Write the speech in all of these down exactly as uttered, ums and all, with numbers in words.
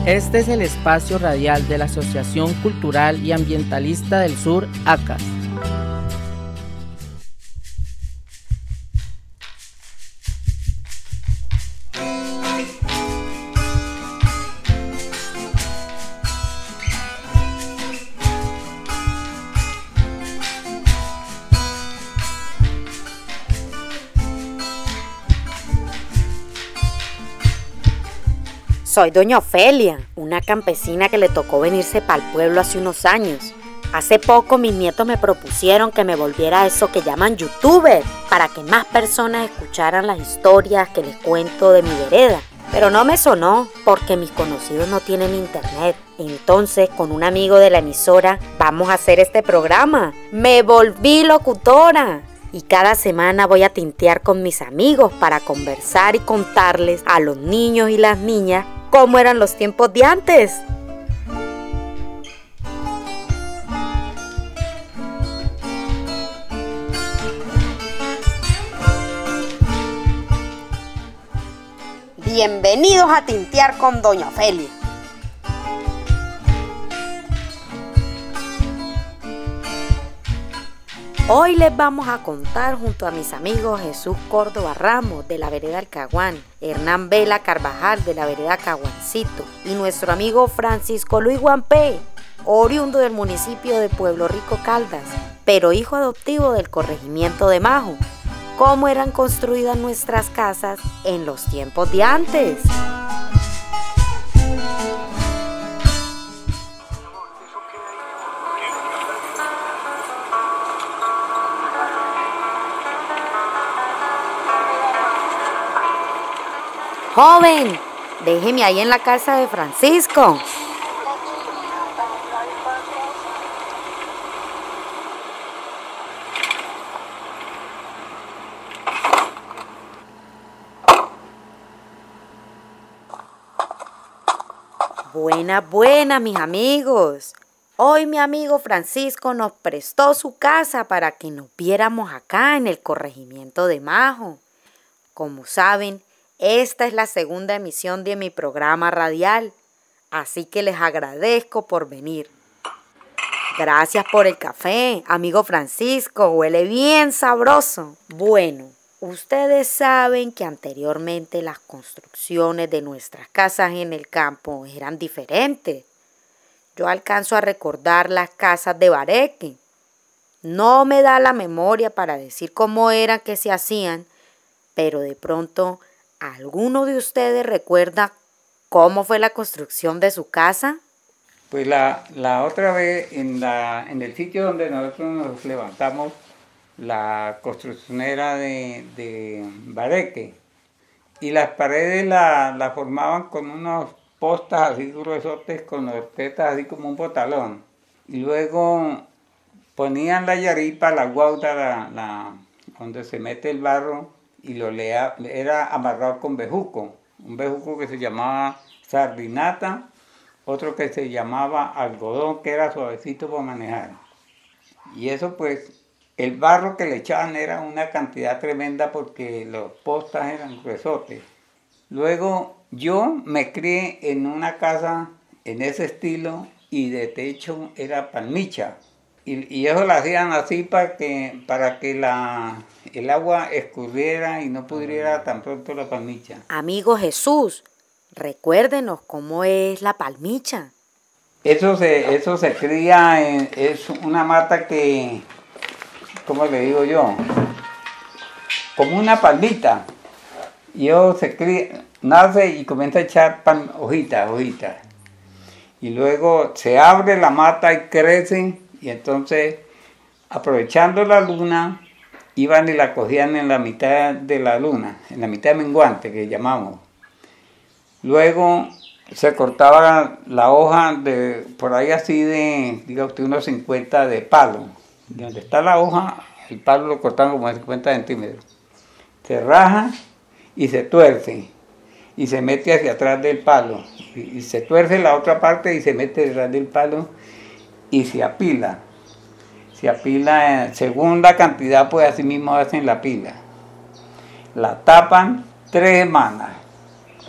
Este es el espacio radial de la Asociación Cultural y Ambientalista del Sur, A C A S. Soy doña Ofelia, una campesina que le tocó venirse para el pueblo hace unos años. Hace poco mis nietos me propusieron que me volviera a eso que llaman youtuber, para que más personas escucharan las historias que les cuento de mi vereda. Pero no me sonó, porque mis conocidos no tienen internet. Entonces, con un amigo de la emisora, vamos a hacer este programa. ¡Me volví locutora! Y cada semana voy a tintear con mis amigos para conversar y contarles a los niños y las niñas cómo eran los tiempos de antes. Bienvenidos a Tintear con doña Ofelia. Hoy les vamos a contar junto a mis amigos Jesús Córdoba Ramos de la vereda El Caguán, Hernán Vela Carvajal de la vereda Caguancito y nuestro amigo Francisco Luis Guampé, oriundo del municipio de Pueblo Rico Caldas, pero hijo adoptivo del corregimiento de Majo. ¿Cómo eran construidas nuestras casas en los tiempos de antes? Joven, déjeme ahí en la casa de Francisco. Buenas, buenas, mis amigos. Hoy mi amigo Francisco nos prestó su casa para que nos viéramos acá en el corregimiento de Majo. Como saben, esta es la segunda emisión de mi programa radial, así que les agradezco por venir. Gracias por el café, amigo Francisco, huele bien sabroso. Bueno, ustedes saben que anteriormente las construcciones de nuestras casas en el campo eran diferentes. Yo alcanzo a recordar las casas de Bareque. No me da la memoria para decir cómo eran que se hacían, pero de pronto ¿alguno de ustedes recuerda cómo fue la construcción de su casa? Pues la, la otra vez en, la, en el sitio donde nosotros nos levantamos, la construcción era de, de bareque y las paredes la, la formaban con unos postas así gruesotes con los tetas así como un botalón. Y luego ponían la yaripa, la guauda, la, la, donde se mete el barro, y lo lea, era amarrado con bejuco, un bejuco que se llamaba sardinata, otro que se llamaba algodón, que era suavecito para manejar. Y eso pues, el barro que le echaban era una cantidad tremenda porque los postas eran gruesotes. Luego yo me crié en una casa en ese estilo y de techo era palmicha. Y, y eso lo hacían así para que, para que la, el agua escurriera y no pudriera tan pronto la palmicha. Amigo Jesús, recuérdenos cómo es la palmicha. Eso se, eso se cría, en, es una mata que, ¿cómo le digo yo? Como una palmita. Y eso se cría, nace y comienza a echar pan, hojitas, hojitas. Y luego se abre la mata y crece. Y entonces, aprovechando la luna, iban y la cogían en la mitad de la luna, en la mitad menguante que llamamos. Luego se cortaba la hoja de por ahí así de, diga usted, unos cincuenta de palo. De donde está la hoja, el palo lo cortaban como de cincuenta centímetros. Se raja y se tuerce. Y se mete hacia atrás del palo. Y, y se tuerce la otra parte y se mete detrás del palo. Y se apila, se apila en segunda cantidad, pues así mismo hacen la pila. La tapan tres semanas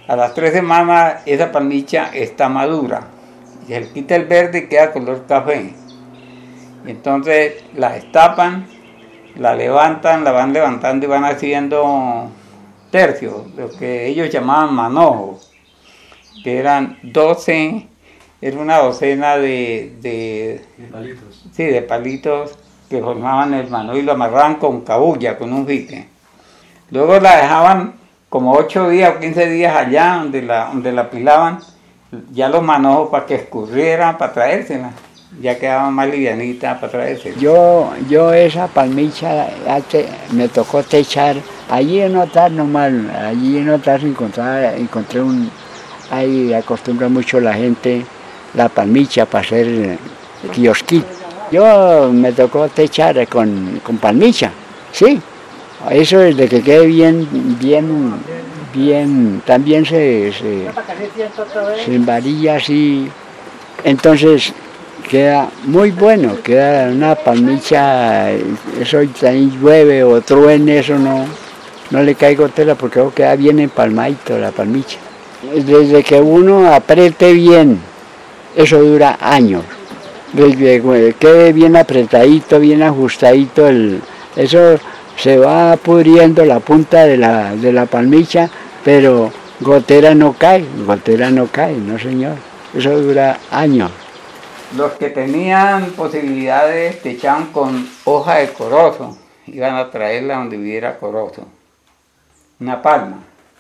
A las tres semanas esa palmicha está madura. Y se le quita el verde y queda color café. Y entonces la destapan, la levantan, la van levantando y van haciendo tercios, lo que ellos llamaban manojos, que eran doce, era una docena de, de, de palitos. Sí, de palitos que formaban el manojo y lo amarraban con cabulla, con un fique. Luego la dejaban como ocho días o quince días allá donde la, donde la pilaban, ya los manojos para que escurrieran, para traérsela. Ya quedaba más livianita para traérsela. Yo, yo esa palmicha me tocó techar, allí en Otar nomás, allí en Otar encontré, encontré un, ahí acostumbra mucho la gente la palmicha para hacer kiosquí. Yo me tocó techar con, con palmicha, sí. Eso desde que quede bien, bien, bien, también se, se, se embarilla así. Entonces queda muy bueno, queda una palmicha, eso también llueve o truene, eso no, no le cae gotera porque queda bien empalmadito la palmicha. Desde que uno apriete bien, eso dura años. Desde que quede bien apretadito, bien ajustadito, el, eso se va pudriendo la punta de la, de la palmicha, pero gotera no cae, gotera no cae, no señor, eso dura años. Los que tenían posibilidades techaban con hoja de corozo, iban a traerla donde hubiera corozo, una palma.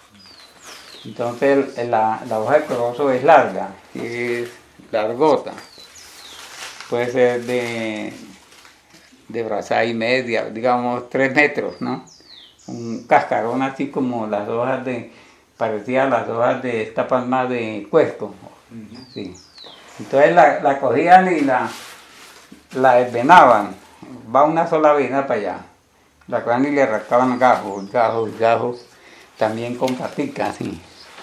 Entonces la, la hoja de corozo es larga, es largota, puede ser de, de brazada y media, digamos tres metros, ¿no? Un cascarón así como las hojas de, parecía las hojas de esta palma de cuesco, sí. Entonces la, la cogían y la, la desvenaban, va una sola vena para allá, la cogían y le arrancaban gajos, gajos, gajos, también con paticas, así.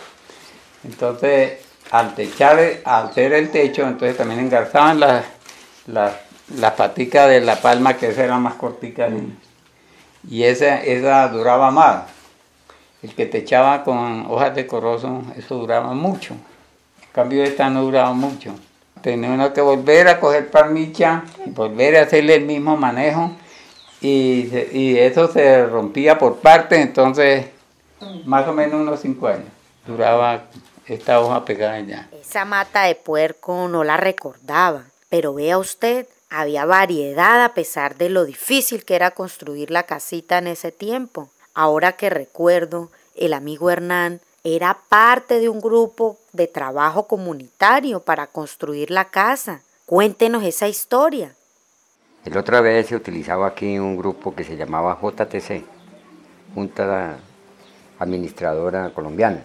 Entonces, al techar, al hacer el techo, entonces también engarzaban las, las, las paticas de la palma, que esa era más cortica, así. Y esa, esa duraba más. El que techaba con hojas de corozo, eso duraba mucho. En cambio, esta no duraba mucho. Tenía uno que volver a coger palmicha, volver a hacerle el mismo manejo, y, y eso se rompía por partes, entonces más o menos unos cinco años duraba esta hoja pegada ya. Esa mata de puerco no la recordaba, pero vea usted, había variedad a pesar de lo difícil que era construir la casita en ese tiempo. Ahora que recuerdo, el amigo Hernán era parte de un grupo de trabajo comunitario para construir la casa. Cuéntenos esa historia. La otra vez se utilizaba aquí un grupo que se llamaba J T C, Junta Administradora Colombiana.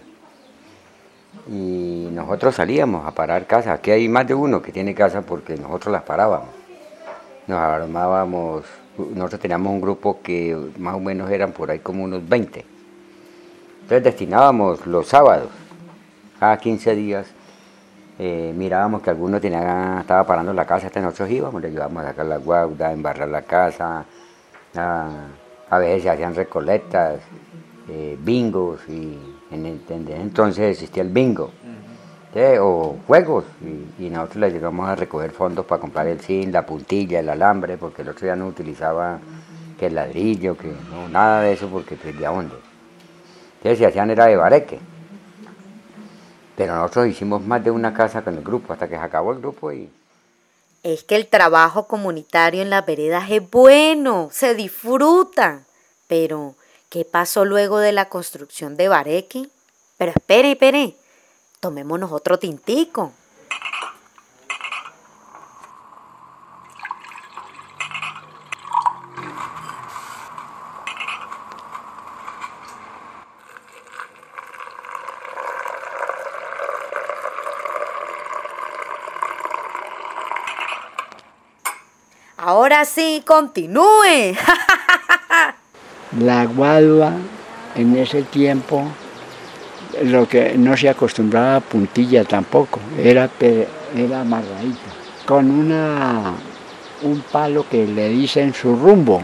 Y nosotros salíamos a parar casas. Aquí hay más de uno que tiene casa porque nosotros las parábamos. Nos armábamos, nosotros teníamos un grupo que más o menos eran por ahí como unos veinte. Entonces destinábamos los sábados, cada quince días, eh, mirábamos que alguno tenía, estaba parando la casa, hasta nosotros íbamos, le ayudábamos a sacar la guauda, a embarrar la casa, a, a veces se hacían recolectas, eh, bingos, y en el, entonces existía el bingo, ¿sí? O juegos, y, y nosotros le llegamos a recoger fondos para comprar el zinc, la puntilla, el alambre, porque el otro día no utilizaba que el ladrillo, que no, nada de eso, porque perdía dónde. Entonces se hacían era de bareque. Pero nosotros hicimos más de una casa con el grupo, hasta que se acabó el grupo y... Es que el trabajo comunitario en las veredas es bueno, se disfruta. Pero, ¿qué pasó luego de la construcción de bareque? Pero espere, espere, tomémonos otro tintico. Ahora sí, continúe. La guadua en ese tiempo, lo que no se acostumbraba a puntilla tampoco, era, era amarradita, con una, un palo que le dicen su rumbo,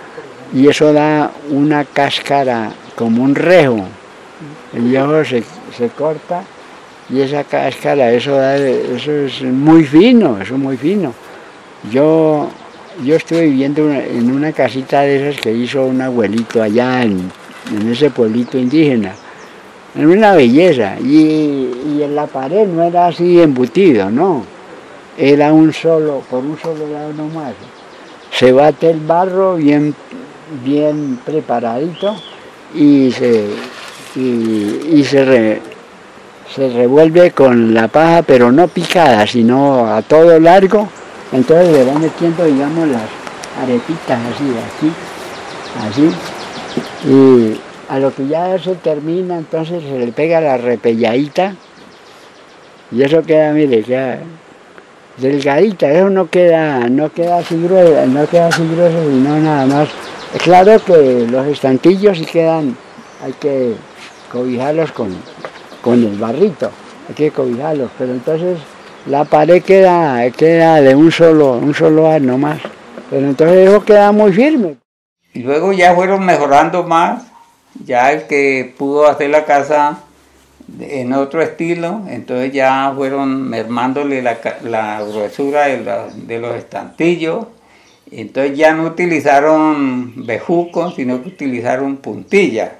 y eso da una cáscara como un rejo. El viejo se, se corta y esa cáscara, eso, da, eso es muy fino, eso es muy fino. Yo, yo estuve viviendo en una casita de esas que hizo un abuelito allá en, en ese pueblito indígena. Era una belleza, y, y en la pared no era así embutido, no, era un solo, por un solo lado nomás. Se bate el barro bien, bien preparadito y se, y, y se, re, se revuelve con la paja, pero no picada, sino a todo largo. Entonces le van metiendo, digamos, las arepitas así, así, así, y a lo que ya se termina, entonces se le pega la repelladita, y eso queda, mire, queda delgadita, eso no queda, no queda así grueso, no queda así grueso, sino nada más. Es claro que los estantillos sí quedan, hay que cobijarlos con, con el barrito, hay que cobijarlos, pero entonces la pared queda, queda de un solo, un solo ar nomás, pero entonces eso queda muy firme. Y luego ya fueron mejorando más, ya el que pudo hacer la casa en otro estilo, entonces ya fueron mermándole la, la gruesura de, la, de los estantillos, entonces ya no utilizaron bejucos, sino que utilizaron puntillas,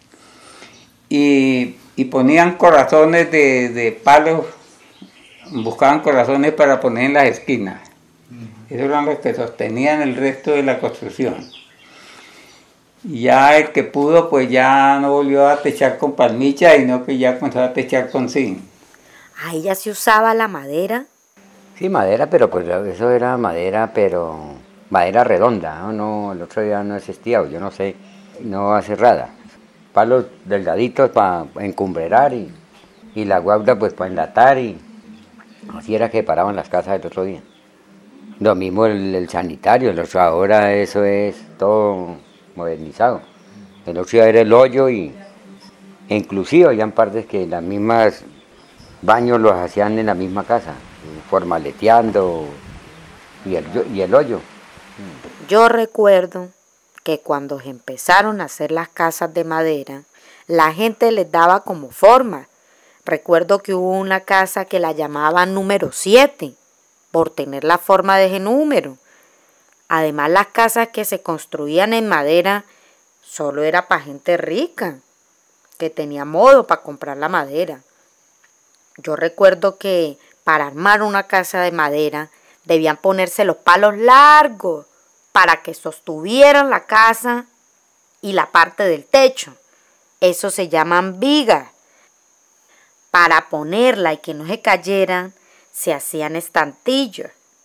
y, y ponían corazones de, de palos, buscaban corazones para poner en las esquinas. Esos eran los que sostenían el resto de la construcción. Y ya el que pudo, pues ya no volvió a techar con palmicha, sino que ya comenzó a techar con zinc. ¿Ahí ya se usaba la madera? Sí, madera, pero pues eso era madera, pero madera redonda, ¿no? No, el otro día no existía, yo no sé, no cerrada. Palos delgaditos para encumbrerar y, y la guarda pues para enlatar, y así era que paraban las casas el otro día. Lo mismo el, el sanitario, el otro, ahora eso es todo modernizado. El otro día era el hoyo, y e inclusive habían partes que las mismas baños los hacían en la misma casa, formaleteando, y el, y el hoyo. Yo recuerdo que cuando empezaron a hacer las casas de madera, la gente les daba como forma. Recuerdo que hubo una casa que la llamaban número siete, por tener la forma de ese número. Además, las casas que se construían en madera solo era para gente rica, que tenía modo para comprar la madera. Yo recuerdo que para armar una casa de madera debían ponerse los palos largos para que sostuvieran la casa y la parte del techo. Eso se llaman vigas. Para ponerla y que no se cayeran, se hacían estantillos,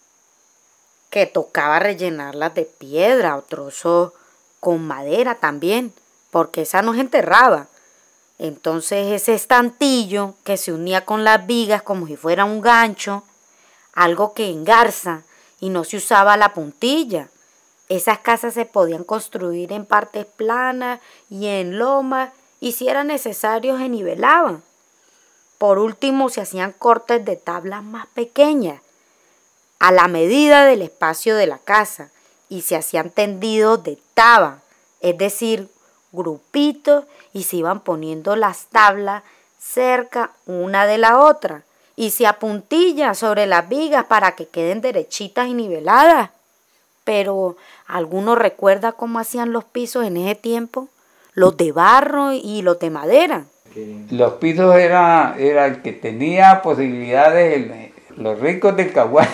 que tocaba rellenarlas de piedra o trozos con madera también, porque esa no se enterraba. Entonces ese estantillo que se unía con las vigas como si fuera un gancho, algo que engarza, y no se usaba la puntilla. Esas casas se podían construir en partes planas y en lomas, y si era necesario se nivelaban. Por último, se hacían cortes de tablas más pequeñas, a la medida del espacio de la casa, y se hacían tendidos de taba, es decir, grupitos, y se iban poniendo las tablas cerca una de la otra, y se apuntilla sobre las vigas para que queden derechitas y niveladas. Pero, ¿alguno recuerda cómo hacían los pisos en ese tiempo? Los de barro y los de madera. Los pisos era, era el que tenía posibilidades, los ricos del Caguán.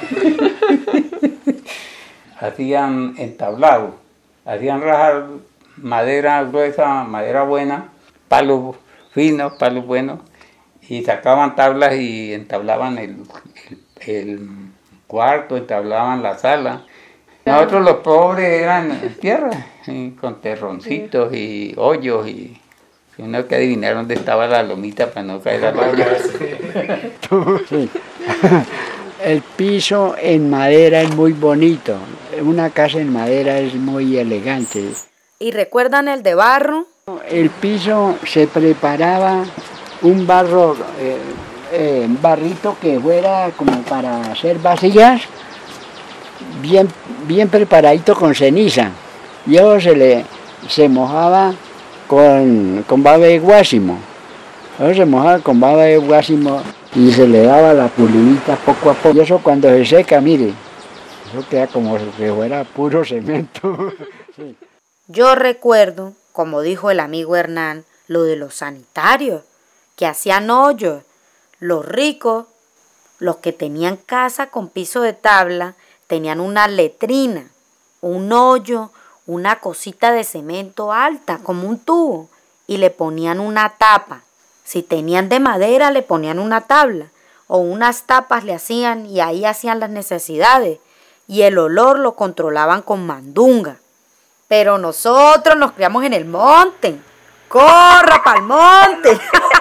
Hacían entablado, hacían rajar madera gruesa, madera buena, palos finos, palos buenos, y sacaban tablas y entablaban el, el, el cuarto, entablaban la sala. Nosotros los pobres eran en tierra, con terroncitos y hoyos, y uno que adivinar dónde estaba la lomita para no caer al hoyo. Sí. El piso en madera es muy bonito, una casa en madera es muy elegante. ¿Y recuerdan el de barro? El piso se preparaba un barro, eh, eh, barrito que fuera como para hacer vasillas, bien, bien preparadito con ceniza. Y eso se le se mojaba con, con baba de guásimo. Eso se mojaba con baba de guásimo y se le daba la pulidita poco a poco. Y eso cuando se seca, mire, eso queda como si fuera puro cemento. Sí. Yo recuerdo, como dijo el amigo Hernán, lo de los sanitarios, que hacían hoyos. Los ricos, los que tenían casa con piso de tabla, tenían una letrina, un hoyo, una cosita de cemento alta, como un tubo, y le ponían una tapa. Si tenían de madera, le ponían una tabla, o unas tapas le hacían y ahí hacían las necesidades, y el olor lo controlaban con mandunga. Pero nosotros nos criamos en el monte. ¡Corra pa'l monte!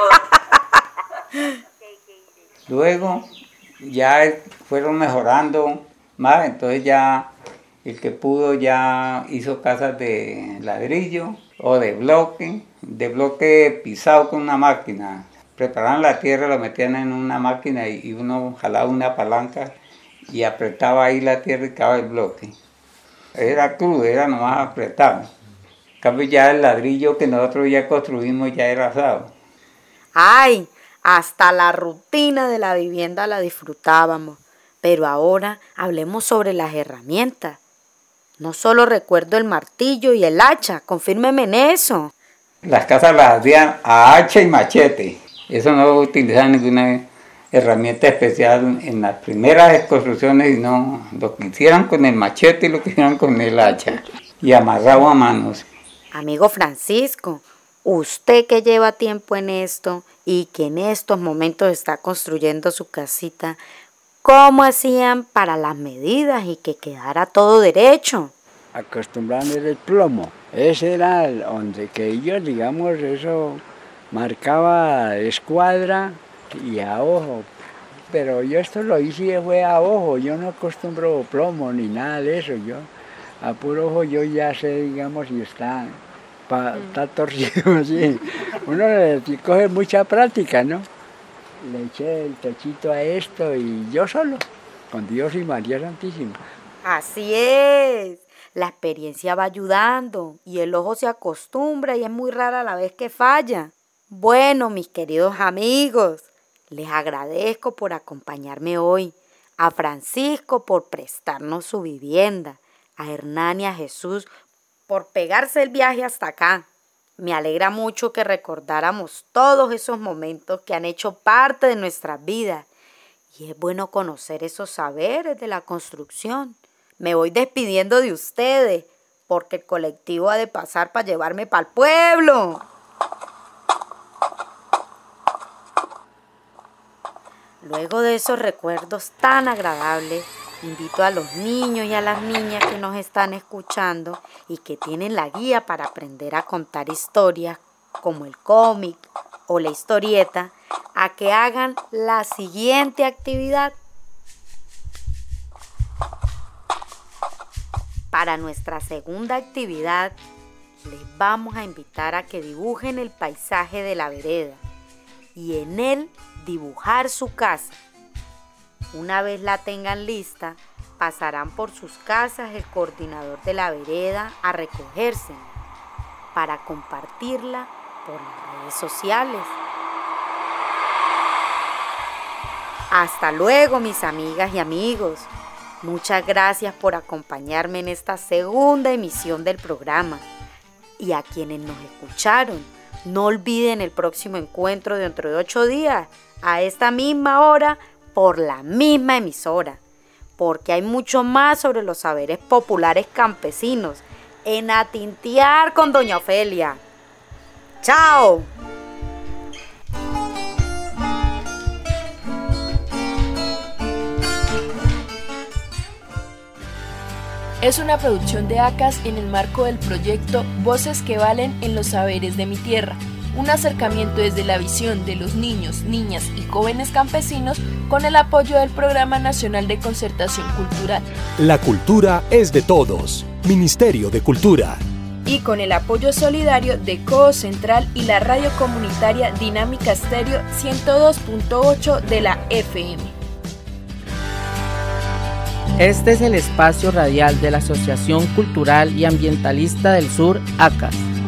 Luego ya fueron mejorando más, entonces ya el que pudo ya hizo casas de ladrillo o de bloque, de bloque pisado con una máquina. Preparaban la tierra, la metían en una máquina y uno jalaba una palanca y apretaba ahí la tierra y quedaba el bloque. Era crudo, era nomás apretado. En cambio ya el ladrillo que nosotros ya construimos ya era asado. ¡Ay! Hasta la rutina de la vivienda la disfrutábamos. Pero ahora hablemos sobre las herramientas. No solo recuerdo el martillo y el hacha, confírmeme en eso. Las casas las hacían a hacha y machete. Eso no utilizaban ninguna herramienta especial en las primeras construcciones, sino lo que hicieran con el machete y lo que hicieran con el hacha. Y amarrado a manos. Amigo Francisco, usted que lleva tiempo en esto y que en estos momentos está construyendo su casita, ¿cómo hacían para las medidas y que quedara todo derecho? Acostumbraban el plomo. Ese era el donde que ellos, digamos, eso marcaba escuadra y a ojo. Pero yo esto lo hice fue a ojo, yo no acostumbro plomo ni nada de eso. Yo a puro ojo yo ya sé, digamos, si está, pa, está torcido así. Uno le coge mucha práctica, ¿no? Le eché el techito a esto y yo solo, con Dios y María Santísima. Así es, la experiencia va ayudando y el ojo se acostumbra y es muy rara la vez que falla. Bueno, mis queridos amigos, les agradezco por acompañarme hoy, a Francisco por prestarnos su vivienda, a Hernán y a Jesús por pegarse el viaje hasta acá. Me alegra mucho que recordáramos todos esos momentos que han hecho parte de nuestras vidas. Y es bueno conocer esos saberes de la construcción. Me voy despidiendo de ustedes, porque el colectivo ha de pasar para llevarme para el pueblo. Luego de esos recuerdos tan agradables, invito a los niños y a las niñas que nos están escuchando y que tienen la guía para aprender a contar historias como el cómic o la historieta, a que hagan la siguiente actividad. Para nuestra segunda actividad, les vamos a invitar a que dibujen el paisaje de la vereda y en él dibujar su casa. Una vez la tengan lista, pasarán por sus casas el coordinador de la vereda a recogerse para compartirla por las redes sociales. Hasta luego, mis amigas y amigos. Muchas gracias por acompañarme en esta segunda emisión del programa. Y a quienes nos escucharon, no olviden el próximo encuentro dentro de ocho días, a esta misma hora, por la misma emisora, porque hay mucho más sobre los saberes populares campesinos en A Tintear con Doña Ofelia. ¡Chao! Es una producción de ACAS en el marco del proyecto Voces que Valen en los Saberes de mi Tierra, un acercamiento desde la visión de los niños, niñas y jóvenes campesinos con el apoyo del Programa Nacional de Concertación Cultural. La cultura es de todos. Ministerio de Cultura. Y con el apoyo solidario de Coho Central y la radio comunitaria Dinámica Estéreo ciento dos punto ocho de la F M. Este es el espacio radial de la Asociación Cultural y Ambientalista del Sur, ACAS.